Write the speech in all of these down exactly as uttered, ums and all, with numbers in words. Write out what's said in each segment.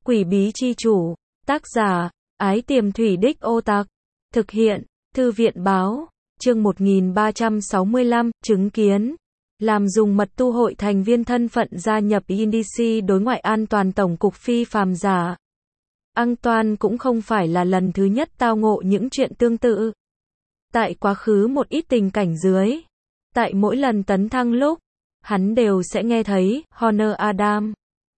Quỷ bí chi chủ, tác giả, Ái Tiềm Thủy Đích Ô Tặc, thực hiện, Thư viện báo, chương một nghìn ba trăm sáu mươi lăm, chứng kiến, làm dùng mật tu hội thành viên thân phận gia nhập i en đê xê đối ngoại an toàn tổng cục phi phàm giả. Antoine cũng không phải là lần thứ nhất tao ngộ những chuyện tương tự. Tại quá khứ một ít tình cảnh dưới, tại mỗi lần tấn thăng lúc, hắn đều sẽ nghe thấy Honor Adam,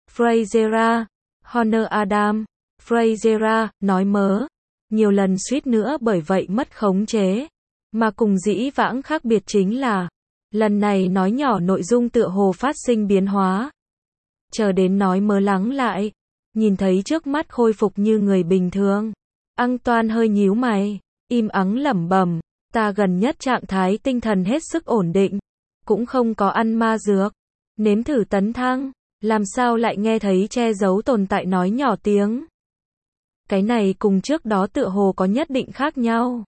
Frasera, Honor Adam, Frasera, nói mớ, nhiều lần suýt nữa bởi vậy mất khống chế. Mà cùng dĩ vãng khác biệt chính là, lần này nói nhỏ nội dung tựa hồ phát sinh biến hóa. Chờ đến nói mớ lắng lại, nhìn thấy trước mắt khôi phục như người bình thường. Antoine hơi nhíu mày, im ắng lẩm bẩm, ta gần nhất trạng thái tinh thần hết sức ổn định, cũng không có ăn ma dược, nếm thử tấn thăng, làm sao lại nghe thấy che giấu tồn tại nói nhỏ tiếng. Cái này cùng trước đó tựa hồ có nhất định khác nhau.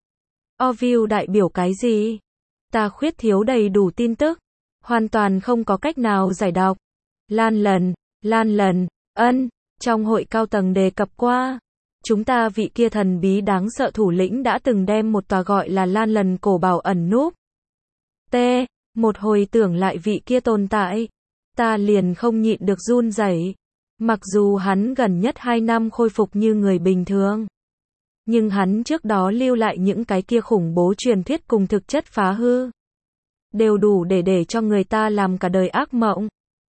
Orville đại biểu cái gì? Ta khuyết thiếu đầy đủ tin tức, hoàn toàn không có cách nào giải đọc. Lan lần, lan lần, ân, trong hội cao tầng đề cập qua, chúng ta vị kia thần bí đáng sợ thủ lĩnh đã từng đem một tòa gọi là Lan lần cổ bảo ẩn núp. T, một hồi tưởng lại vị kia tồn tại, ta liền không nhịn được run rẩy. Mặc dù hắn gần nhất hai năm khôi phục như người bình thường, nhưng hắn trước đó lưu lại những cái kia khủng bố truyền thuyết cùng thực chất phá hư, đều đủ để để cho người ta làm cả đời ác mộng.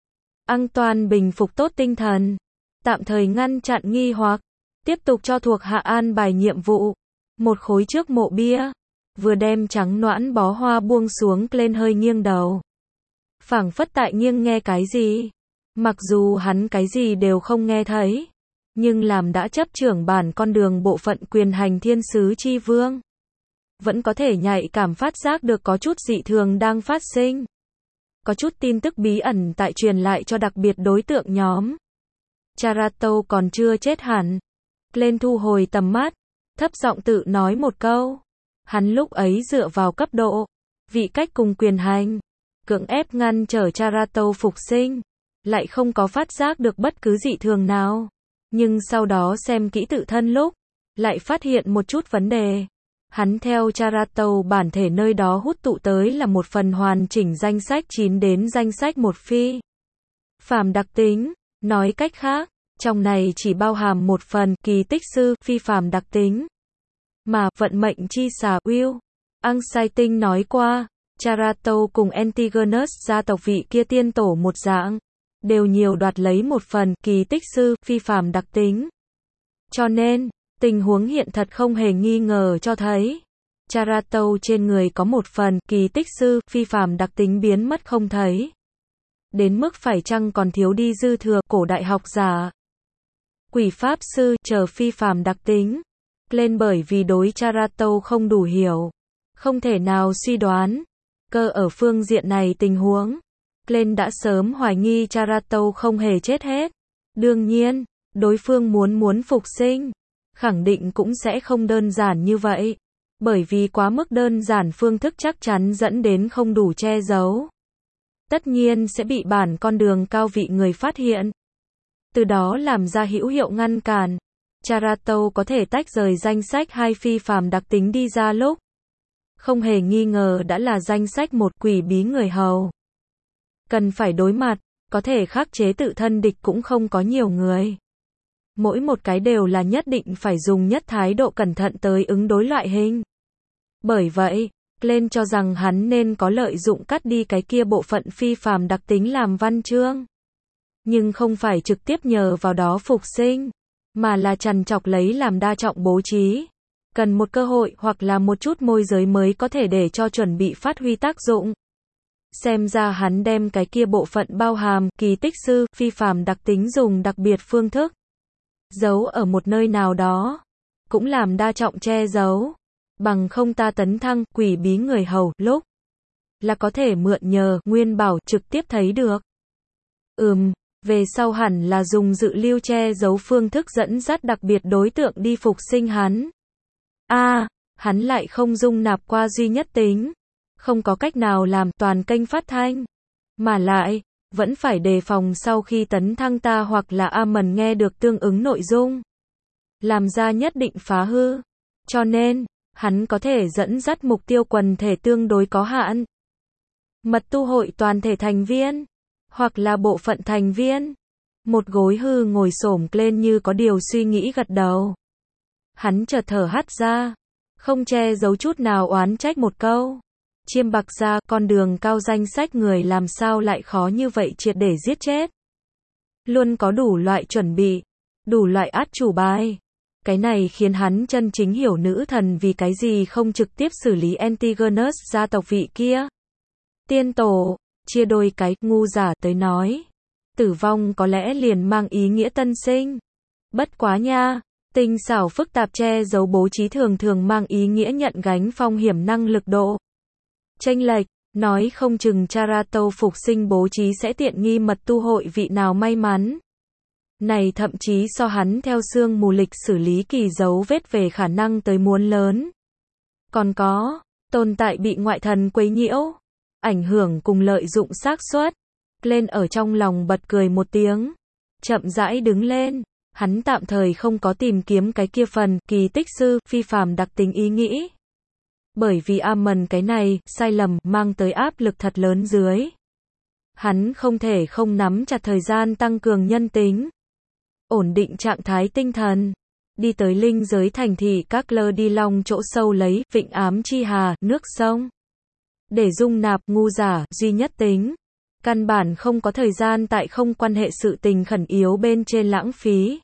Antoine bình phục tốt tinh thần, tạm thời ngăn chặn nghi hoặc, tiếp tục cho thuộc hạ an bài nhiệm vụ. Một khối trước mộ bia, vừa đem trắng noãn bó hoa buông xuống lên hơi nghiêng đầu. Phảng phất tại nghiêng nghe cái gì. Mặc dù hắn cái gì đều không nghe thấy, nhưng làm đã chấp trưởng bản con đường bộ phận quyền hành thiên sứ chi vương, vẫn có thể nhạy cảm phát giác được có chút dị thường đang phát sinh. Có chút tin tức bí ẩn tại truyền lại cho đặc biệt đối tượng nhóm. Charato còn chưa chết hẳn. Lên thu hồi tầm mắt, thấp giọng tự nói một câu. Hắn lúc ấy dựa vào cấp độ, vị cách cùng quyền hành, cưỡng ép ngăn trở Charato phục sinh, lại không có phát giác được bất cứ dị thường nào. Nhưng sau đó xem kỹ tự thân lúc, lại phát hiện một chút vấn đề. Hắn theo Charato bản thể nơi đó hút tụ tới là một phần hoàn chỉnh danh sách chín đến danh sách một phi phàm đặc tính. Nói cách khác, trong này chỉ bao hàm một phần kỳ tích sư phi phàm đặc tính. Mà vận mệnh chi xà Will Anxiety nói qua, Charato cùng Antigonus gia tộc vị kia tiên tổ một dạng, đều nhiều đoạt lấy một phần kỳ tích sư phi phàm đặc tính. Cho nên, tình huống hiện thật không hề nghi ngờ cho thấy, Charato trên người có một phần kỳ tích sư phi phàm đặc tính biến mất không thấy. Đến mức phải chăng còn thiếu đi dư thừa cổ đại học giả, quỷ pháp sư chờ phi phàm đặc tính. Lên bởi vì đối Charato không đủ hiểu, không thể nào suy đoán cơ ở phương diện này tình huống. Lên đã sớm hoài nghi Charato không hề chết hết. Đương nhiên, đối phương muốn muốn phục sinh, khẳng định cũng sẽ không đơn giản như vậy. Bởi vì quá mức đơn giản phương thức chắc chắn dẫn đến không đủ che giấu. Tất nhiên sẽ bị bản con đường cao vị người phát hiện. Từ đó làm ra hữu hiệu ngăn cản. Charato có thể tách rời danh sách hai phi phàm đặc tính đi ra lúc, không hề nghi ngờ đã là danh sách một quỷ bí người hầu. Cần phải đối mặt, có thể khắc chế tự thân địch cũng không có nhiều người. Mỗi một cái đều là nhất định phải dùng nhất thái độ cẩn thận tới ứng đối loại hình. Bởi vậy, lên cho rằng hắn nên có lợi dụng cắt đi cái kia bộ phận phi phàm đặc tính làm văn chương. Nhưng không phải trực tiếp nhờ vào đó phục sinh, mà là trằn trọc lấy làm đa trọng bố trí. Cần một cơ hội hoặc là một chút môi giới mới có thể để cho chuẩn bị phát huy tác dụng. Xem ra hắn đem cái kia bộ phận bao hàm kỳ tích sư phi phàm đặc tính dùng đặc biệt phương thức giấu ở một nơi nào đó, cũng làm đa trọng che giấu. Bằng không ta tấn thăng quỷ bí người hầu lúc là có thể mượn nhờ nguyên bảo trực tiếp thấy được. Ừm, về sau hẳn là dùng dự lưu che giấu phương thức dẫn dắt đặc biệt đối tượng đi phục sinh hắn. A, à, hắn lại không dung nạp qua duy nhất tính, không có cách nào làm toàn kênh phát thanh, mà lại vẫn phải đề phòng sau khi tấn thăng ta hoặc là Amon nghe được tương ứng nội dung, làm ra nhất định phá hư. Cho nên, hắn có thể dẫn dắt mục tiêu quần thể tương đối có hạn. Mật tu hội toàn thể thành viên, hoặc là bộ phận thành viên. Một gối hư ngồi xổm lên như có điều suy nghĩ gật đầu. Hắn chợt thở hắt ra, không che giấu chút nào oán trách một câu. Chiêm bạc ra, con đường cao danh sách người làm sao lại khó như vậy triệt để giết chết. Luôn có đủ loại chuẩn bị, đủ loại át chủ bài. Cái này khiến hắn chân chính hiểu nữ thần vì cái gì không trực tiếp xử lý Antigonus gia tộc vị kia. Tiên tổ, chia đôi cái, ngu giả tới nói. Tử vong có lẽ liền mang ý nghĩa tân sinh. Bất quá nha, tinh xảo phức tạp che giấu bố trí thường thường mang ý nghĩa nhận gánh phong hiểm năng lực độ. Chênh lệch, nói không chừng Charato phục sinh bố trí sẽ tiện nghi mật tu hội vị nào may mắn. Này thậm chí so hắn theo sương mù lịch xử lý kỳ dấu vết về khả năng tới muốn lớn. Còn có, tồn tại bị ngoại thần quấy nhiễu, ảnh hưởng cùng lợi dụng xác suất. Lên ở trong lòng bật cười một tiếng, chậm rãi đứng lên, hắn tạm thời không có tìm kiếm cái kia phần kỳ tích sư phi phàm đặc tính ý nghĩ. Bởi vì Amon cái này, sai lầm, mang tới áp lực thật lớn dưới. Hắn không thể không nắm chặt thời gian tăng cường nhân tính. Ổn định trạng thái tinh thần. Đi tới linh giới thành thị các lơ đi long chỗ sâu lấy, vịnh ám chi hà, nước sông. Để dung nạp ngu giả, duy nhất tính. Căn bản không có thời gian tại không quan hệ sự tình khẩn yếu bên trên lãng phí.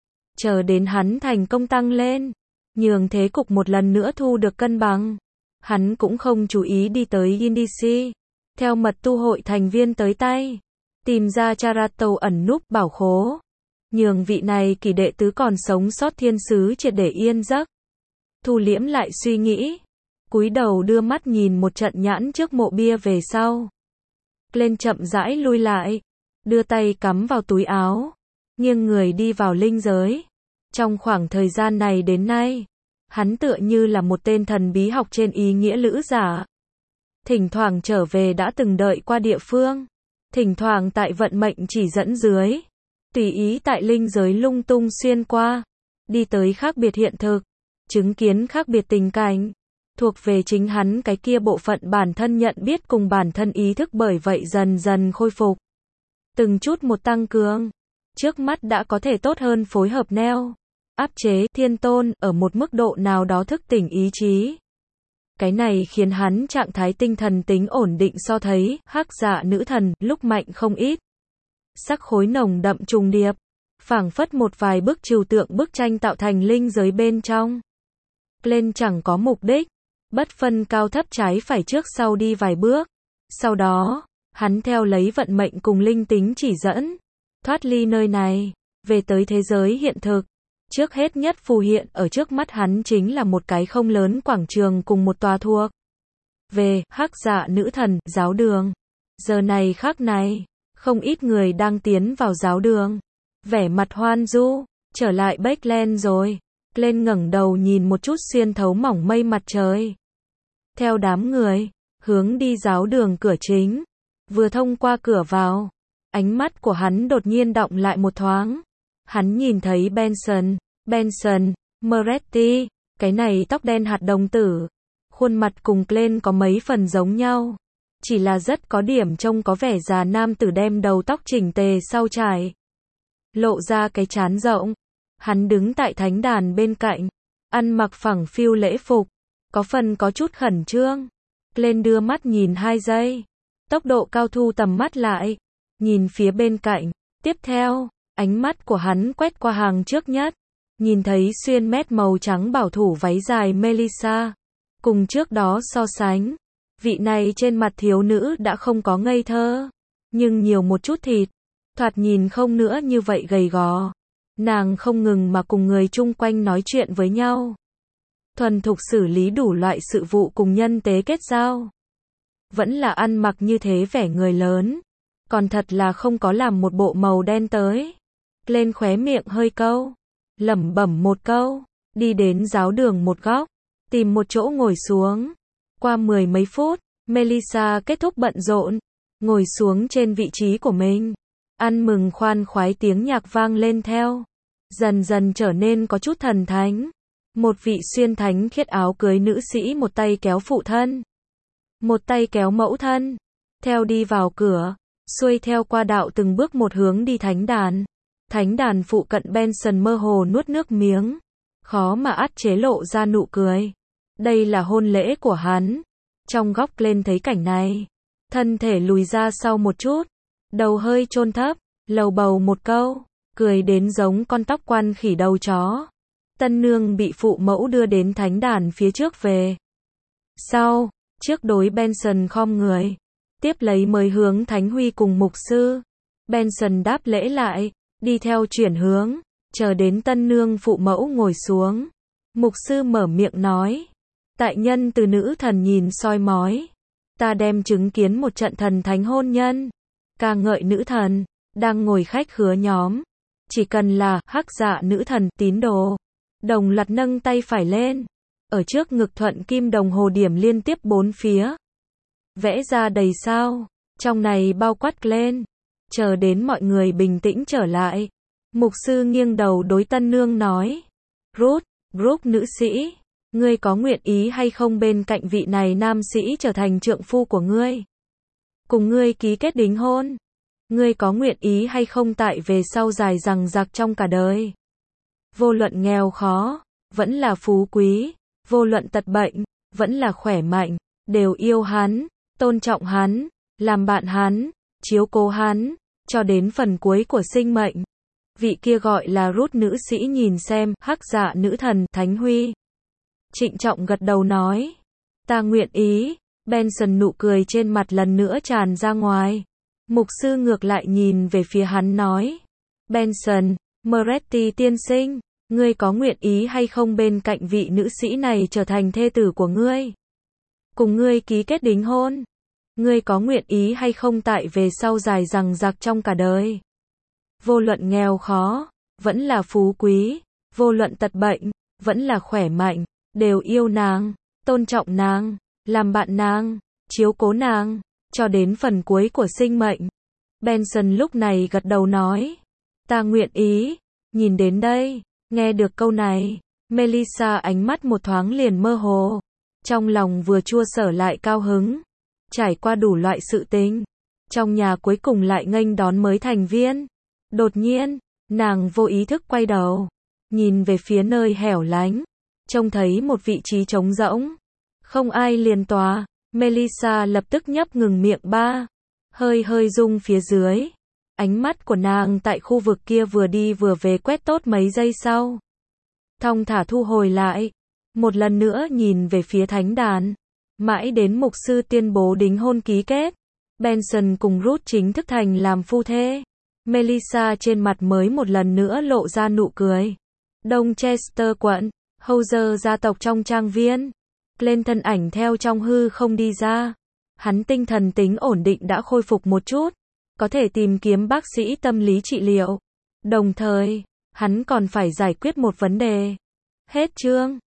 Chờ đến hắn thành công tăng lên. Nhường thế cục một lần nữa thu được cân bằng. Hắn cũng không chú ý đi tới Indici. Theo mật tu hội thành viên tới tay. Tìm ra Charato ẩn núp bảo khố. Nhường vị này kỳ đệ tứ còn sống sót thiên sứ triệt để yên giấc. Thu liễm lại suy nghĩ. Cúi đầu đưa mắt nhìn một trận nhãn trước mộ bia về sau. Lên chậm rãi lui lại. Đưa tay cắm vào túi áo. Nghiêng người đi vào linh giới. Trong khoảng thời gian này đến nay, hắn tựa như là một tên thần bí học trên ý nghĩa lữ giả. Thỉnh thoảng trở về đã từng đợi qua địa phương. Thỉnh thoảng tại vận mệnh chỉ dẫn dưới. Tùy ý tại linh giới lung tung xuyên qua. Đi tới khác biệt hiện thực. Chứng kiến khác biệt tình cảnh. Thuộc về chính hắn cái kia bộ phận bản thân nhận biết cùng bản thân ý thức bởi vậy dần dần khôi phục. Từng chút một tăng cường. Trước mắt đã có thể tốt hơn phối hợp neo. Áp chế, thiên tôn, ở một mức độ nào đó thức tỉnh ý chí. Cái này khiến hắn trạng thái tinh thần tính ổn định so thấy, hắc dạ nữ thần, lúc mạnh không ít. Sắc khối nồng đậm trùng điệp. Phảng phất một vài bức trừu tượng bức tranh tạo thành linh giới bên trong. Lên chẳng có mục đích. Bất phân cao thấp trái phải trước sau đi vài bước. Sau đó, hắn theo lấy vận mệnh cùng linh tính chỉ dẫn. Thoát ly nơi này, về tới thế giới hiện thực. Trước hết nhất phù hiện ở trước mắt hắn chính là một cái không lớn quảng trường cùng một tòa thuộc. Về, hắc dạ nữ thần, giáo đường. Giờ này khắc này, không ít người đang tiến vào giáo đường. Vẻ mặt hoan du, trở lại Backland rồi. Lên ngẩng đầu nhìn một chút xuyên thấu mỏng mây mặt trời. Theo đám người, hướng đi giáo đường cửa chính. Vừa thông qua cửa vào, ánh mắt của hắn đột nhiên đọng lại một thoáng. Hắn nhìn thấy Benson, Benson, Moretti, cái này tóc đen hạt đồng tử. Khuôn mặt cùng Glenn có mấy phần giống nhau. Chỉ là rất có điểm trông có vẻ già nam tử đem đầu tóc chỉnh tề sau trải. Lộ ra cái trán rộng. Hắn đứng tại thánh đàn bên cạnh. Ăn mặc phẳng phiu lễ phục. Có phần có chút khẩn trương. Glenn đưa mắt nhìn hai giây. Tốc độ cao thu tầm mắt lại. Nhìn phía bên cạnh. Tiếp theo, ánh mắt của hắn quét qua hàng trước nhất. Nhìn thấy xuyên mét màu trắng bảo thủ váy dài Melissa. Cùng trước đó so sánh. Vị này trên mặt thiếu nữ đã không có ngây thơ. Nhưng nhiều một chút thịt. Thoạt nhìn không nữa như vậy gầy gò. Nàng không ngừng mà cùng người chung quanh nói chuyện với nhau. Thuần thục xử lý đủ loại sự vụ cùng nhân tế kết giao. Vẫn là ăn mặc như thế vẻ người lớn. Còn thật là không có làm một bộ màu đen tới. Lên khóe miệng hơi câu. Lẩm bẩm một câu. Đi đến giáo đường một góc. Tìm một chỗ ngồi xuống. Qua mười mấy phút, Melissa kết thúc bận rộn. ngồi xuống trên vị trí của mình. Ăn mừng khoan khoái tiếng nhạc vang lên theo. Dần dần trở nên có chút thần thánh. Một vị xuyên thánh khiết áo cưới nữ sĩ một tay kéo phụ thân, một tay kéo mẫu thân, theo đi vào cửa, xuôi theo qua đạo từng bước một hướng đi thánh đàn. Thánh đàn phụ cận Benson mơ hồ nuốt nước miếng, khó mà át chế lộ ra nụ cười. Đây là hôn lễ của hắn. Trong góc lên thấy cảnh này, thân thể lùi ra sau một chút, đầu hơi chôn thấp, lầu bầu một câu, cười đến giống con tóc quan khỉ đầu chó. Tân nương bị phụ mẫu đưa đến thánh đàn phía trước về. Sau, trước đối Benson khom người, tiếp lấy mới hướng Thánh Huy cùng mục sư. Benson đáp lễ lại, đi theo chuyển hướng, chờ đến tân nương phụ mẫu ngồi xuống. Mục sư mở miệng nói, tại nhân từ nữ thần nhìn soi mói, ta đem chứng kiến một trận thần thánh hôn nhân, ca ngợi nữ thần, đang ngồi khách khứa nhóm. Chỉ cần là hắc dạ nữ thần tín đồ, đồng loạt nâng tay phải lên, ở trước ngực thuận kim đồng hồ điểm liên tiếp bốn phía, vẽ ra đầy sao, trong này bao quát lên, chờ đến mọi người bình tĩnh trở lại. Mục sư nghiêng đầu đối tân nương nói, Ruth, Brooke nữ sĩ, ngươi có nguyện ý hay không bên cạnh vị này nam sĩ trở thành trượng phu của ngươi, cùng ngươi ký kết đính hôn? Ngươi có nguyện ý hay không tại về sau dài dằng dặc trong cả đời, vô luận nghèo khó, vẫn là phú quý, vô luận tật bệnh, vẫn là khỏe mạnh, đều yêu hắn, tôn trọng hắn, làm bạn hắn, chiếu cố hắn, cho đến phần cuối của sinh mệnh. Vị kia gọi là Ruth nữ sĩ nhìn xem hắc dạ nữ thần Thánh Huy, trịnh trọng gật đầu nói, ta nguyện ý. Benson nụ cười trên mặt lần nữa tràn ra ngoài. Mục sư ngược lại nhìn về phía hắn nói, Benson, Moretti tiên sinh, ngươi có nguyện ý hay không bên cạnh vị nữ sĩ này trở thành thê tử của ngươi, cùng ngươi ký kết đính hôn? Ngươi có nguyện ý hay không tại về sau dài dằng dặc trong cả đời, vô luận nghèo khó, vẫn là phú quý, vô luận tật bệnh, vẫn là khỏe mạnh, đều yêu nàng, tôn trọng nàng, làm bạn nàng, chiếu cố nàng, cho đến phần cuối của sinh mệnh? Benson lúc này gật đầu nói, ta nguyện ý. Nhìn đến đây, nghe được câu này, Melissa ánh mắt một thoáng liền mơ hồ, trong lòng vừa chua xở lại cao hứng. Trải qua đủ loại sự tình, trong nhà cuối cùng lại nghênh đón mới thành viên. Đột nhiên, nàng vô ý thức quay đầu, nhìn về phía nơi hẻo lánh, trông thấy một vị trí trống rỗng, không ai liền tòa. Melissa lập tức nhấp ngừng miệng ba, hơi hơi rung phía dưới. Ánh mắt của nàng tại khu vực kia vừa đi vừa về quét tốt mấy giây sau, thong thả thu hồi lại, một lần nữa nhìn về phía thánh đàn. Mãi đến mục sư tuyên bố đính hôn ký kết, Benson cùng Ruth chính thức thành làm phu thê, Melissa trên mặt mới một lần nữa lộ ra nụ cười. Đông Chester quận, Hauser gia tộc trong trang viên, Glenn thân ảnh theo trong hư không đi ra. Hắn tinh thần tính ổn định đã khôi phục một chút, có thể tìm kiếm bác sĩ tâm lý trị liệu. Đồng thời, hắn còn phải giải quyết một vấn đề. Hết chương.